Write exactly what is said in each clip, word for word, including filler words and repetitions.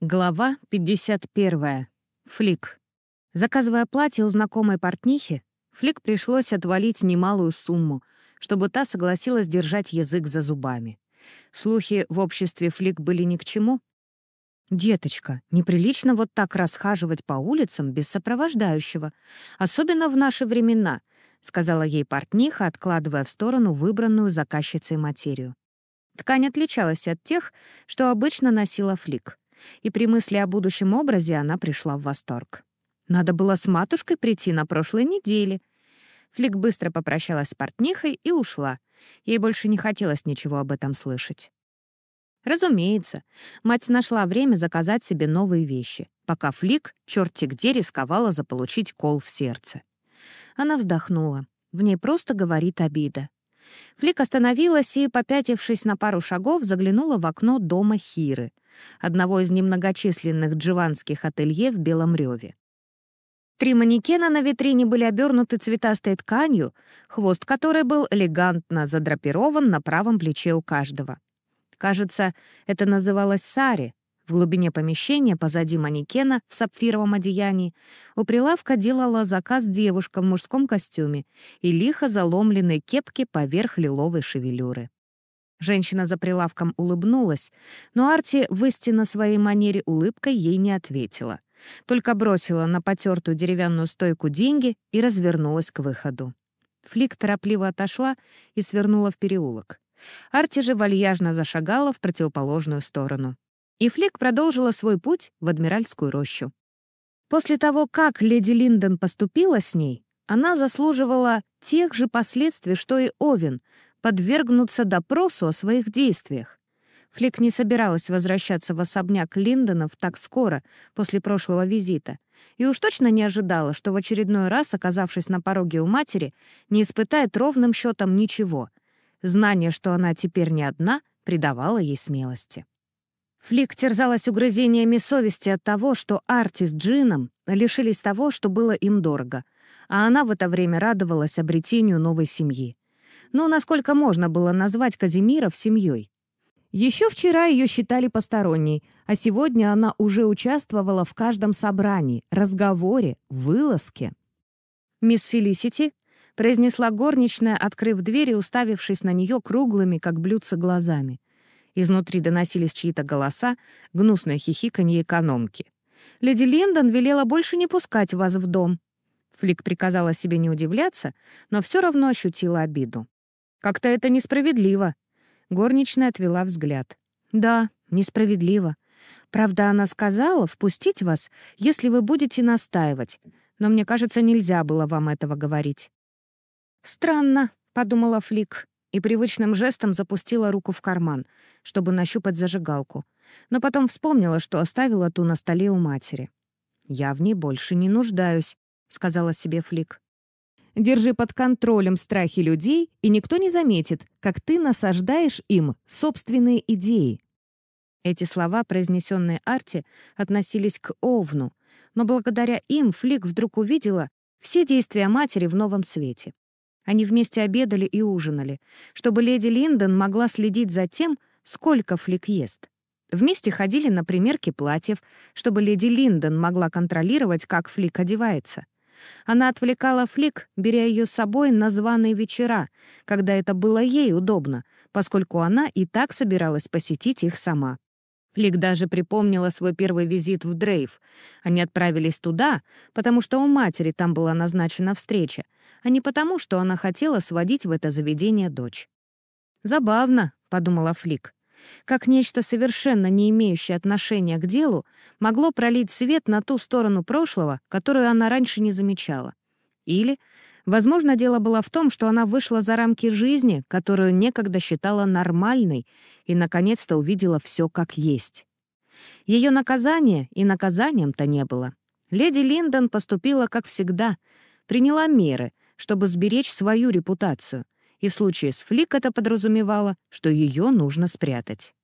Глава пятьдесят первая. Флик. Заказывая платье у знакомой портнихи, Флик пришлось отвалить немалую сумму, чтобы та согласилась держать язык за зубами. Слухи в обществе Флик были ни к чему. «Деточка, неприлично вот так расхаживать по улицам без сопровождающего, особенно в наши времена», — сказала ей портниха, откладывая в сторону выбранную заказчицей материю. Ткань отличалась от тех, что обычно носила Флик, и при мысли о будущем образе она пришла в восторг. Надо было с матушкой прийти на прошлой неделе. Флик быстро попрощалась с портнихой и ушла. Ей больше не хотелось ничего об этом слышать. Разумеется, мать нашла время заказать себе новые вещи, пока Флик черти где рисковала заполучить кол в сердце. Она вздохнула. В ней просто говорит обида. Флик остановилась и, попятившись на пару шагов, заглянула в окно дома Хиры, одного из немногочисленных дживанских ателье в Белом Рёве. Три манекена на витрине были обернуты цветастой тканью, хвост которой был элегантно задрапирован на правом плече у каждого. Кажется, это называлось сари. В глубине помещения, позади манекена, в сапфировом одеянии, у прилавка делала заказ девушка в мужском костюме и лихо заломленной кепке поверх лиловой шевелюры. Женщина за прилавком улыбнулась, но Арти в истинно своей манере улыбкой ей не ответила, только бросила на потертую деревянную стойку деньги и развернулась к выходу. Флик торопливо отошла и свернула в переулок. Арти же вальяжно зашагала в противоположную сторону. И Флик продолжила свой путь в Адмиральскую рощу. После того, как леди Линдон поступила с ней, она заслуживала тех же последствий, что и Овен, подвергнуться допросу о своих действиях. Флик не собиралась возвращаться в особняк Линдонов так скоро, после прошлого визита, и уж точно не ожидала, что в очередной раз, оказавшись на пороге у матери, не испытает ровным счетом ничего. Знание, что она теперь не одна, придавало ей смелости. Флик терзалась угрызениями совести от того, что Арти с Джином лишились того, что было им дорого, а она в это время радовалась обретению новой семьи. Ну, насколько можно было назвать Казимиров семьей? Еще вчера ее считали посторонней, а сегодня она уже участвовала в каждом собрании, разговоре, вылазке. «Мисс Фелисити», — произнесла горничная, открыв дверь и уставившись на нее круглыми, как блюдца, глазами. Изнутри доносились чьи-то голоса, гнусное хихиканье экономки. «Леди Линдон велела больше не пускать вас в дом». Флик приказала себе не удивляться, но все равно ощутила обиду. «Как-то это несправедливо». Горничная отвела взгляд. «Да, несправедливо. Правда, она сказала впустить вас, если вы будете настаивать, но мне кажется, нельзя было вам этого говорить». «Странно», — подумала Флик, и привычным жестом запустила руку в карман, чтобы нащупать зажигалку, но потом вспомнила, что оставила ту на столе у матери. «Я в ней больше не нуждаюсь», — сказала себе Флик. «Держи под контролем страхи людей, и никто не заметит, как ты насаждаешь им собственные идеи». Эти слова, произнесенные Арти, относились к Овну, но благодаря им Флик вдруг увидела все действия матери в новом свете. Они вместе обедали и ужинали, чтобы леди Линдон могла следить за тем, сколько Флик ест. Вместе ходили на примерки платьев, чтобы леди Линдон могла контролировать, как Флик одевается. Она отвлекала Флик, беря ее с собой на званые вечера, когда это было ей удобно, поскольку она и так собиралась посетить их сама. Флик даже припомнила свой первый визит в Дрейв. Они отправились туда, потому что у матери там была назначена встреча, а не потому, что она хотела сводить в это заведение дочь. «Забавно», — подумала Флик, как нечто совершенно не имеющее отношения к делу могло пролить свет на ту сторону прошлого, которую она раньше не замечала. Или, возможно, дело было в том, что она вышла за рамки жизни, которую некогда считала нормальной, и, наконец-то, увидела все как есть. Ее наказание и наказанием-то не было. Леди Линдон поступила как всегда, приняла меры, чтобы сберечь свою репутацию, и в случае с Флик это подразумевало, что ее нужно спрятать.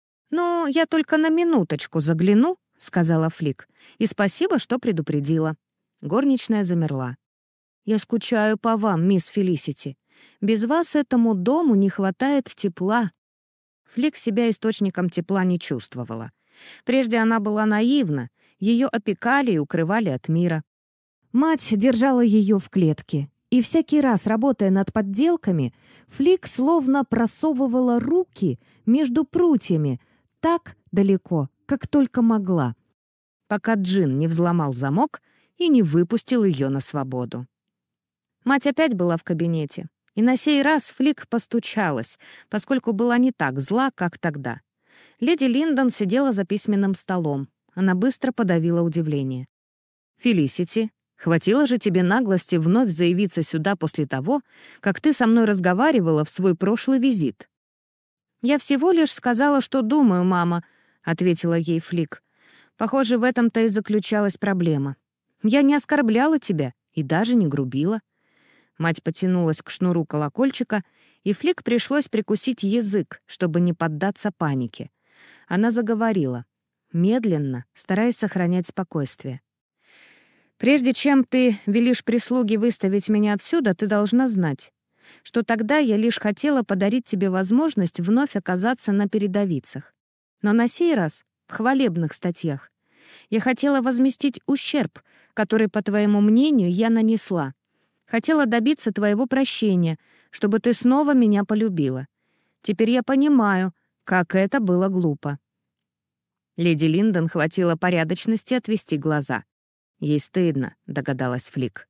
«Ну, я только на минуточку загляну», — сказала Флик, «и спасибо, что предупредила». Горничная замерла. «Я скучаю по вам, мисс Фелисити. Без вас этому дому не хватает тепла». Флик себя источником тепла не чувствовала. Прежде она была наивна, ее опекали и укрывали от мира. Мать держала ее в клетке, и всякий раз, работая над подделками, Флик словно просовывала руки между прутьями так далеко, как только могла, пока Джин не взломал замок и не выпустил ее на свободу. Мать опять была в кабинете, и на сей раз Флик постучалась, поскольку была не так зла, как тогда. Леди Линдон сидела за письменным столом. Она быстро подавила удивление. «Фелисити, хватило же тебе наглости вновь заявиться сюда после того, как ты со мной разговаривала в свой прошлый визит». «Я всего лишь сказала, что думаю, мама», — ответила ей Флик. «Похоже, в этом-то и заключалась проблема. Я не оскорбляла тебя и даже не грубила». Мать потянулась к шнуру колокольчика, и Флик пришлось прикусить язык, чтобы не поддаться панике. Она заговорила, медленно, стараясь сохранять спокойствие. «Прежде чем ты велишь прислуге выставить меня отсюда, ты должна знать, что тогда я лишь хотела подарить тебе возможность вновь оказаться на передовицах. Но на сей раз в хвалебных статьях. Я хотела возместить ущерб, который, по твоему мнению, я нанесла. Хотела добиться твоего прощения, чтобы ты снова меня полюбила. Теперь я понимаю, как это было глупо». Леди Линдон хватило порядочности отвести глаза. «Ей стыдно», — догадалась Флик.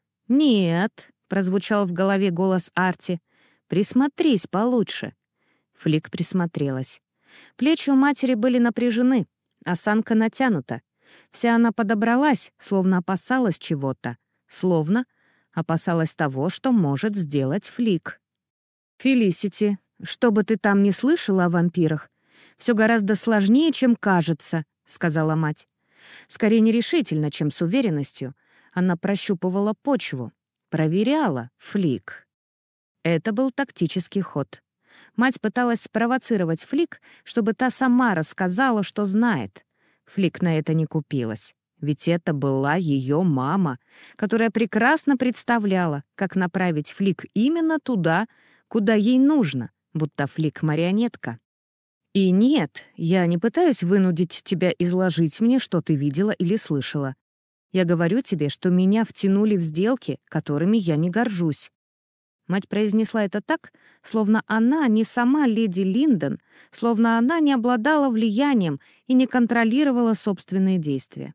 «Нет», — прозвучал в голове голос Арти, — «присмотрись получше». Флик присмотрелась. Плечи у матери были напряжены, осанка натянута. Вся она подобралась, словно опасалась чего-то, словно опасалась того, что может сделать Флик. «Фелисити, что бы ты там ни слышала о вампирах, все гораздо сложнее, чем кажется», — сказала мать. Скорее нерешительно, чем с уверенностью. Она прощупывала почву, проверяла Флик. Это был тактический ход. Мать пыталась спровоцировать Флик, чтобы та сама рассказала, что знает. Флик на это не купилась. Ведь это была ее мама, которая прекрасно представляла, как направить Флик именно туда, куда ей нужно, будто Флик — марионетка. «И нет, я не пытаюсь вынудить тебя изложить мне, что ты видела или слышала. Я говорю тебе, что меня втянули в сделки, которыми я не горжусь». Мать произнесла это так, словно она не сама леди Линдон, словно она не обладала влиянием и не контролировала собственные действия.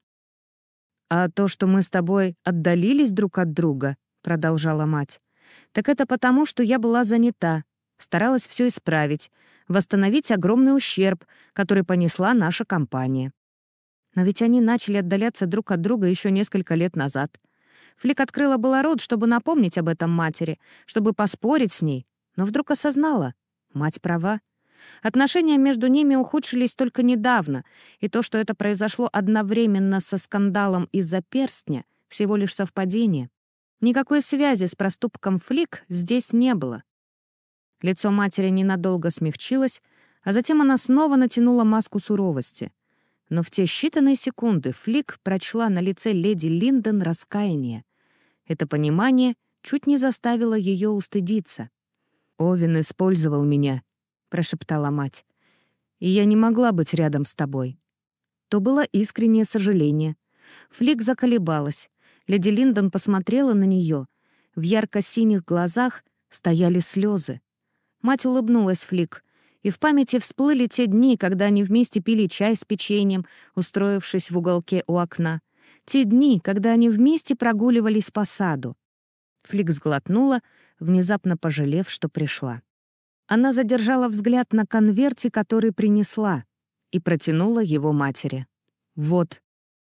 «А то, что мы с тобой отдалились друг от друга», — продолжала мать, «так это потому, что я была занята, старалась все исправить, восстановить огромный ущерб, который понесла наша компания. Но ведь они начали отдаляться друг от друга еще несколько лет назад. Флик открыла было рот, чтобы напомнить об этом матери, чтобы поспорить с ней, но вдруг осознала — мать права. Отношения между ними ухудшились только недавно, и то, что это произошло одновременно со скандалом из-за перстня, всего лишь совпадение. Никакой связи с проступком Флик здесь не было. Лицо матери ненадолго смягчилось, а затем она снова натянула маску суровости. Но в те считанные секунды Флик прочла на лице леди Линдон раскаяние. Это понимание чуть не заставило ее устыдиться. «Овен использовал меня», — прошептала мать. «И я не могла быть рядом с тобой». То было искреннее сожаление. Флик заколебалась. Леди Линдон посмотрела на нее. В ярко-синих глазах стояли слезы. Мать улыбнулась Флик, и в памяти всплыли те дни, когда они вместе пили чай с печеньем, устроившись в уголке у окна. Те дни, когда они вместе прогуливались по саду. Флик сглотнула, внезапно пожалев, что пришла. Она задержала взгляд на конверте, который принесла, и протянула его матери. «Вот».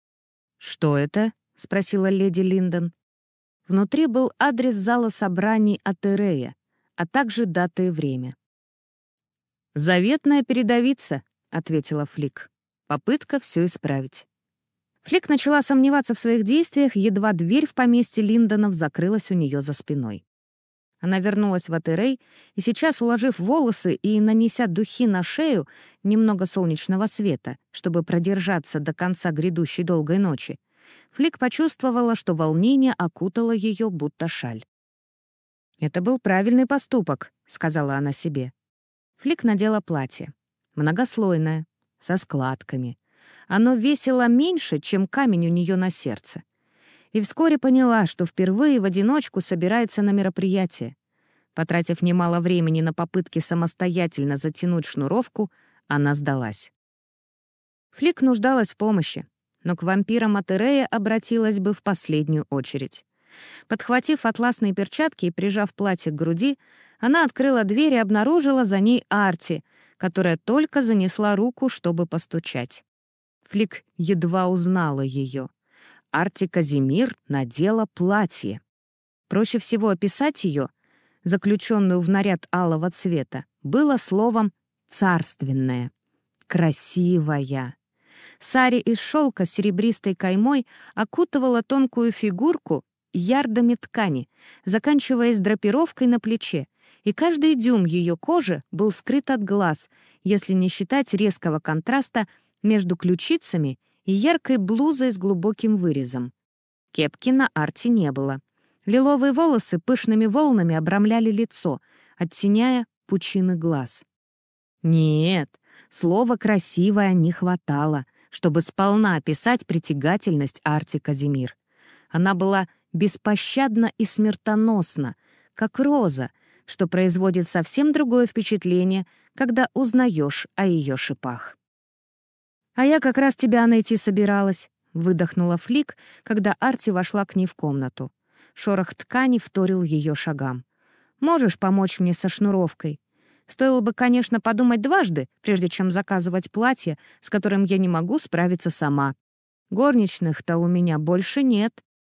«Что это?» — спросила леди Линдон. Внутри был адрес зала собраний Атерея, а также дата и время. «Заветная передовица», — ответила Флик. Попытка все исправить. Флик начала сомневаться в своих действиях, едва дверь в поместье Линдонов закрылась у нее за спиной. Она вернулась в Атерей, и сейчас, уложив волосы и нанеся духи на шею, немного солнечного света, чтобы продержаться до конца грядущей долгой ночи, Флик почувствовала, что волнение окутало ее, будто шаль. «Это был правильный поступок», — сказала она себе. Флик надела платье. Многослойное, со складками. Оно весило меньше, чем камень у нее на сердце. И вскоре поняла, что впервые в одиночку собирается на мероприятие. Потратив немало времени на попытки самостоятельно затянуть шнуровку, она сдалась. Флик нуждалась в помощи, но к вампирам Атерея обратилась бы в последнюю очередь. Подхватив атласные перчатки и прижав платье к груди, она открыла дверь и обнаружила за ней Арти, которая только занесла руку, чтобы постучать. Флик едва узнала ее. Арти Казимир надела платье. Проще всего описать ее, заключенную в наряд алого цвета, было словом «царственная», «красивая». Сари из шелка с серебристой каймой окутывала тонкую фигурку ярдами ткани, заканчиваясь драпировкой на плече, и каждый дюйм ее кожи был скрыт от глаз, если не считать резкого контраста между ключицами и яркой блузой с глубоким вырезом. Кепки на Арти не было. Лиловые волосы пышными волнами обрамляли лицо, оттеняя пучины глаз. Нет, слова «красивая» не хватало, чтобы сполна описать притягательность Арти Казимир. Она была беспощадна и смертоносна, как роза, что производит совсем другое впечатление, когда узнаешь о ее шипах. «А я как раз тебя найти собиралась», — выдохнула Флик, когда Арти вошла к ней в комнату. Шорох ткани вторил ее шагам. «Можешь помочь мне со шнуровкой? Стоило бы, конечно, подумать дважды, прежде чем заказывать платье, с которым я не могу справиться сама. Горничных-то у меня больше нет».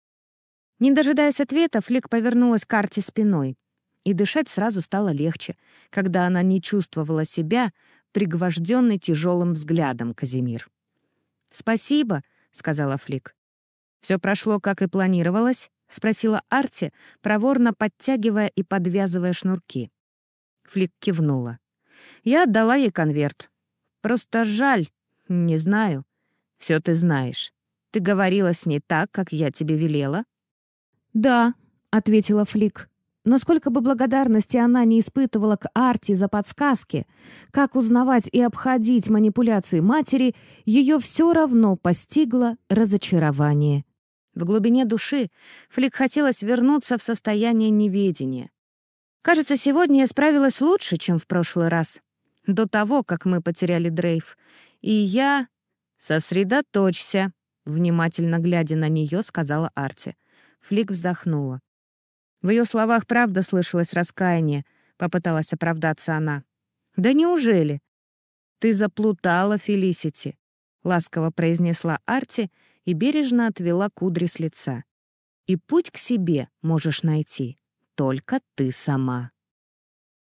Не дожидаясь ответа, Флик повернулась к Арти спиной. И дышать сразу стало легче, когда она не чувствовала себя пригвожденной тяжелым взглядом Казимир. «Спасибо», — сказала Флик. «Все прошло, как и планировалось?» — спросила Арти, проворно подтягивая и подвязывая шнурки. Флик кивнула. «Я отдала ей конверт. Просто жаль, не знаю. Все ты знаешь. Ты говорила с ней так, как я тебе велела?» «Да», — ответила Флик. Но сколько бы благодарности она не испытывала к Арти за подсказки, как узнавать и обходить манипуляции матери, ее все равно постигло разочарование. В глубине души Флик хотелось вернуться в состояние неведения. «Кажется, сегодня я справилась лучше, чем в прошлый раз, до того, как мы потеряли Дрейв. И я...» «Сосредоточься», — внимательно глядя на нее, сказала Арти. Флик вздохнула. В ее словах правда слышалось раскаяние, попыталась оправдаться она. «Да неужели?» «Ты заплутала, Фелисити», — ласково произнесла Арти и бережно отвела кудри с лица. «И путь к себе можешь найти только ты сама».